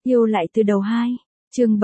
Yêu lại từ đầu 2, chương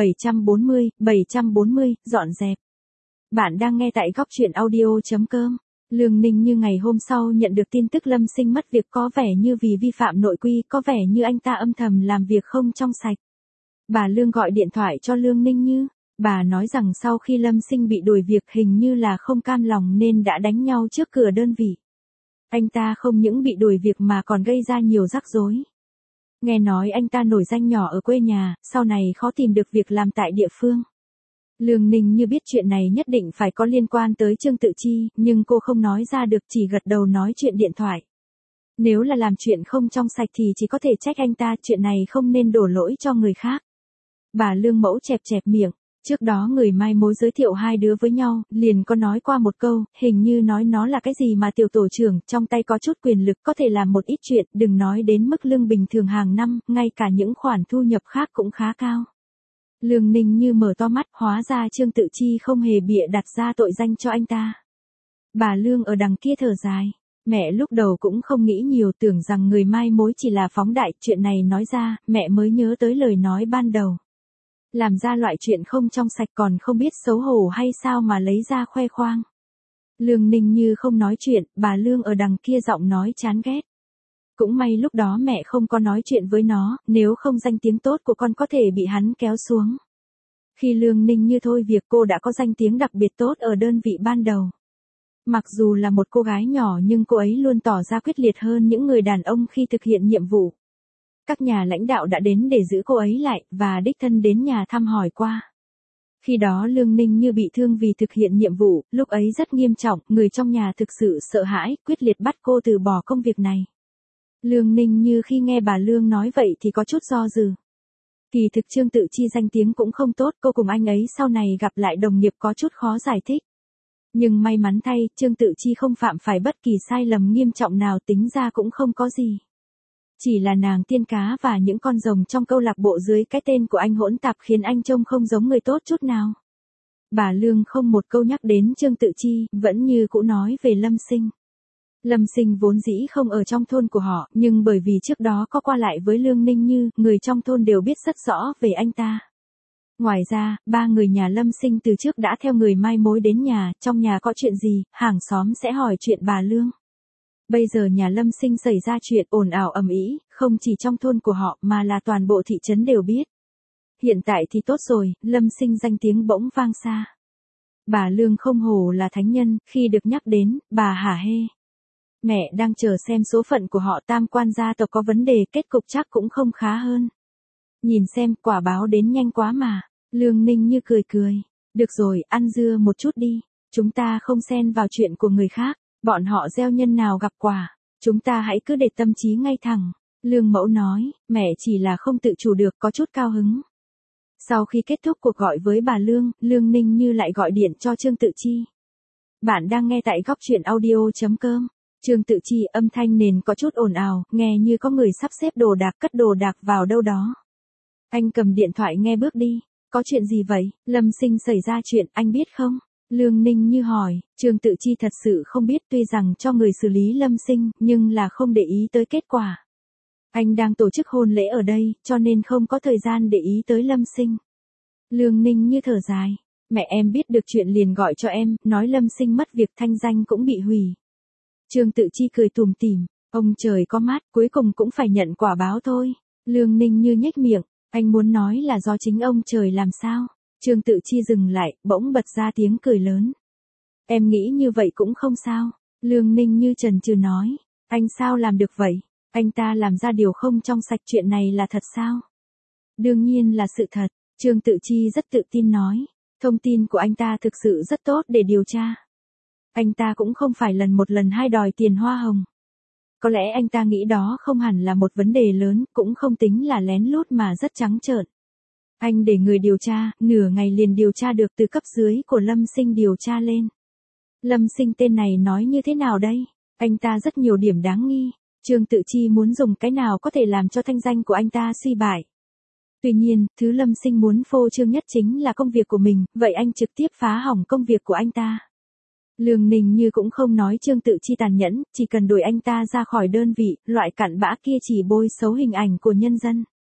740, dọn dẹp. Bạn đang nghe tại góc truyện audio.com. Lương Ninh Như ngày hôm sau nhận được tin tức Lâm Sinh mất việc, có vẻ như vì vi phạm nội quy, có vẻ như anh ta âm thầm làm việc không trong sạch. Bà Lương gọi điện thoại cho Lương Ninh Như, bà nói rằng sau khi Lâm Sinh bị đuổi việc hình như là không cam lòng nên đã đánh nhau trước cửa đơn vị. Anh ta không những bị đuổi việc mà còn gây ra nhiều rắc rối. Nghe nói anh ta nổi danh nhỏ ở quê nhà, sau này khó tìm được việc làm tại địa phương. Lương Ninh Như biết chuyện này nhất định phải có liên quan tới Trương Tự Chi, nhưng cô không nói ra được, chỉ gật đầu nói chuyện điện thoại. Nếu là làm chuyện không trong sạch thì chỉ có thể trách anh ta, chuyện này không nên đổ lỗi cho người khác. Bà Lương Mẫu chẹp chẹp miệng, trước đó người mai mối giới thiệu hai đứa với nhau, liền có nói qua một câu, hình như nói nó là cái gì mà tiểu tổ trưởng, trong tay có chút quyền lực có thể làm một ít chuyện, đừng nói đến mức lương bình thường hàng năm, ngay cả những khoản thu nhập khác cũng khá cao. Lương Ninh Như mở to mắt, hóa ra Trương Tự Chi không hề bịa đặt ra tội danh cho anh ta. Bà Lương ở đằng kia thở dài. Mẹ lúc đầu cũng không nghĩ nhiều, tưởng rằng người mai mối chỉ là phóng đại, chuyện này nói ra, mẹ mới nhớ tới lời nói ban đầu. Làm ra loại chuyện không trong sạch còn không biết xấu hổ hay sao mà lấy ra khoe khoang. Lương Ninh Như không nói chuyện, bà Lương ở đằng kia giọng nói chán ghét. Cũng may lúc đó mẹ không có nói chuyện với nó, nếu không danh tiếng tốt của con có thể bị hắn kéo xuống. Khi Lương Ninh Như thôi việc, cô đã có danh tiếng đặc biệt tốt ở đơn vị ban đầu. Mặc dù là một cô gái nhỏ nhưng cô ấy luôn tỏ ra quyết liệt hơn những người đàn ông khi thực hiện nhiệm vụ. Các nhà lãnh đạo đã đến để giữ cô ấy lại, và đích thân đến nhà thăm hỏi qua. Khi đó Lương Ninh Như bị thương vì thực hiện nhiệm vụ, lúc ấy rất nghiêm trọng, người trong nhà thực sự sợ hãi, quyết liệt bắt cô từ bỏ công việc này. Lương Ninh Như khi nghe bà Lương nói vậy thì có chút do dự. Kỳ thực Trương Tự Chi danh tiếng cũng không tốt, cô cùng anh ấy sau này gặp lại đồng nghiệp có chút khó giải thích. Nhưng may mắn thay, Trương Tự Chi không phạm phải bất kỳ sai lầm nghiêm trọng nào, tính ra cũng không có gì. Chỉ là nàng tiên cá và những con rồng trong câu lạc bộ dưới cái tên của anh hỗn tạp khiến anh trông không giống người tốt chút nào. Bà Lương không một câu nhắc đến Trương Tự Chi, vẫn như cũ nói về Lâm Sinh. Lâm Sinh vốn dĩ không ở trong thôn của họ, nhưng bởi vì trước đó có qua lại với Lương Ninh Như, người trong thôn đều biết rất rõ về anh ta. Ngoài ra, ba người nhà Lâm Sinh từ trước đã theo người mai mối đến nhà, trong nhà có chuyện gì, hàng xóm sẽ hỏi chuyện bà Lương. Bây giờ nhà Lâm Sinh xảy ra chuyện ồn ào ầm ĩ, không chỉ trong thôn của họ mà là toàn bộ thị trấn đều biết. Hiện tại thì tốt rồi, Lâm Sinh danh tiếng bỗng vang xa. Bà Lương không hổ là thánh nhân, khi được nhắc đến, bà hả hê. Mẹ đang chờ xem số phận của họ Tam Quan gia tộc có vấn đề, kết cục chắc cũng không khá hơn. Nhìn xem, quả báo đến nhanh quá mà. Lương Ninh Như cười cười. Được rồi, ăn dưa một chút đi. Chúng ta không xen vào chuyện của người khác. Bọn họ gieo nhân nào gặp quả. Chúng ta hãy cứ để tâm trí ngay thẳng. Lương Mẫu nói, mẹ chỉ là không tự chủ được, có chút cao hứng. Sau khi kết thúc cuộc gọi với bà Lương, Lương Ninh Như lại gọi điện cho Trương Tự Chi. Bạn đang nghe tại góc truyện audio.com. Trương Tự Chi âm thanh nền có chút ồn ào, nghe như có người sắp xếp đồ đạc, cất đồ đạc vào đâu đó. Anh cầm điện thoại nghe bước đi. Có chuyện gì vậy? Lâm Sinh xảy ra chuyện, anh biết không? Lương Ninh Như hỏi. Trương Tự Chi thật sự không biết, tuy rằng cho người xử lý Lâm Sinh, nhưng là không để ý tới kết quả. Anh đang tổ chức hôn lễ ở đây, cho nên không có thời gian để ý tới Lâm Sinh. Lương Ninh Như thở dài. Mẹ em biết được chuyện liền gọi cho em, nói Lâm Sinh mất việc, thanh danh cũng bị hủy. Trương Tự Chi cười tủm tỉm. Ông trời có mắt, cuối cùng cũng phải nhận quả báo thôi. Lương Ninh Như nhếch miệng. Anh muốn nói là do chính ông trời làm sao? Trương Tự Chi dừng lại, bỗng bật ra tiếng cười lớn. Em nghĩ như vậy cũng không sao. Lương Ninh Như chần chừ nói. Anh sao làm được vậy? Anh ta làm ra điều không trong sạch, chuyện này là thật sao? Đương nhiên là sự thật. Trương Tự Chi rất tự tin nói. Thông tin của anh ta thực sự rất tốt để điều tra. Anh ta cũng không phải lần một lần hai đòi tiền hoa hồng. Có lẽ anh ta nghĩ đó không hẳn là một vấn đề lớn, cũng không tính là lén lút mà rất trắng trợn. Anh để người điều tra, nửa ngày liền điều tra được, từ cấp dưới của Lâm Sinh điều tra lên. Lâm Sinh tên này nói như thế nào đây? Anh ta rất nhiều điểm đáng nghi. Trương Tự Chi muốn dùng cái nào có thể làm cho thanh danh của anh ta suy bại. Tuy nhiên, thứ Lâm Sinh muốn phô trương nhất chính là công việc của mình, vậy anh trực tiếp phá hỏng công việc của anh ta. Lương Ninh Như cũng không nói Trương Tự Chi tàn nhẫn, chỉ cần đuổi anh ta ra khỏi đơn vị, loại cặn bã kia chỉ bôi xấu hình ảnh của nhân dân.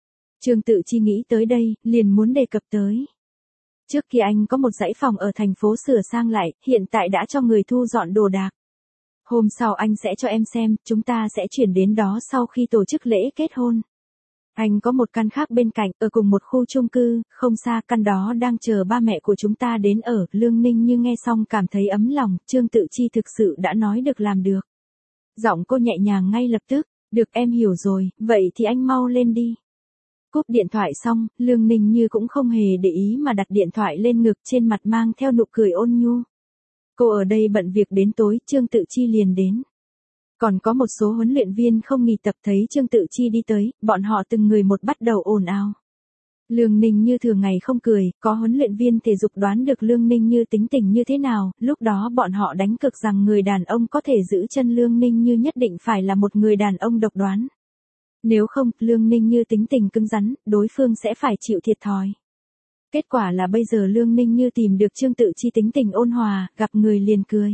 Trương Tự Chi nghĩ tới đây, liền muốn đề cập tới. Trước kia anh có một dãy phòng ở thành phố sửa sang lại, hiện tại đã cho người thu dọn đồ đạc. Hôm sau anh sẽ cho em xem, chúng ta sẽ chuyển đến đó sau khi tổ chức lễ kết hôn. Anh có một căn khác bên cạnh, ở cùng một khu chung cư, không xa, căn đó đang chờ ba mẹ của chúng ta đến ở. Lương Ninh Như nghe xong cảm thấy ấm lòng, Trương Tự Chi thực sự đã nói được làm được. Giọng cô nhẹ nhàng ngay lập tức, được em hiểu rồi, vậy thì anh mau lên đi. Cúp điện thoại xong, Lương Ninh Như cũng không hề để ý mà đặt điện thoại lên ngực, trên mặt mang theo nụ cười ôn nhu. Cô ở đây bận việc đến tối, Trương Tự Chi liền đến. Còn có một số huấn luyện viên không nghỉ tập thấy Trương Tự Chi đi tới, bọn họ từng người một bắt đầu ồn ào. Lương Ninh Như thường ngày không cười, có huấn luyện viên thể dục đoán được Lương Ninh Như tính tình như thế nào, lúc đó bọn họ đánh cược rằng người đàn ông có thể giữ chân Lương Ninh Như nhất định phải là một người đàn ông độc đoán. Nếu không, Lương Ninh Như tính tình cứng rắn, đối phương sẽ phải chịu thiệt thòi. Kết quả là bây giờ Lương Ninh Như tìm được Trương Tự Chi tính tình ôn hòa, gặp người liền cười.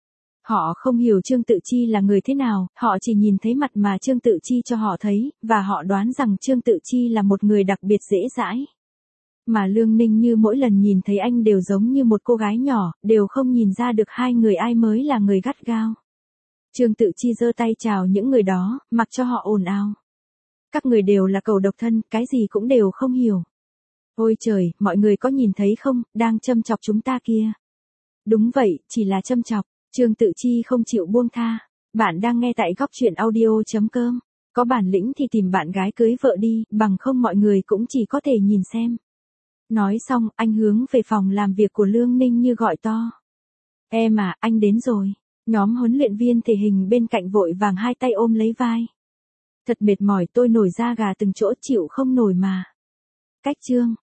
Họ không hiểu Trương Tự Chi là người thế nào, họ chỉ nhìn thấy mặt mà Trương Tự Chi cho họ thấy, và họ đoán rằng Trương Tự Chi là một người đặc biệt dễ dãi. Mà Lương Ninh Như mỗi lần nhìn thấy anh đều giống như một cô gái nhỏ, đều không nhìn ra được hai người ai mới là người gắt gao. Trương Tự Chi giơ tay chào những người đó, mặc cho họ ồn ào. Các người đều là cẩu độc thân, cái gì cũng đều không hiểu. Ôi trời, mọi người có nhìn thấy không, đang châm chọc chúng ta kia. Đúng vậy, chỉ là châm chọc. Trương Tự Chi không chịu buông tha. Bạn đang nghe tại góc truyện audio.com. Có bản lĩnh thì tìm bạn gái cưới vợ đi, bằng không mọi người cũng chỉ có thể nhìn xem. Nói xong, anh hướng về phòng làm việc của Lương Ninh Như gọi to. Em à, anh đến rồi. Nhóm huấn luyện viên thể hình bên cạnh vội vàng hai tay ôm lấy vai. Thật mệt mỏi, tôi nổi da gà từng chỗ, chịu không nổi mà. Cách Trương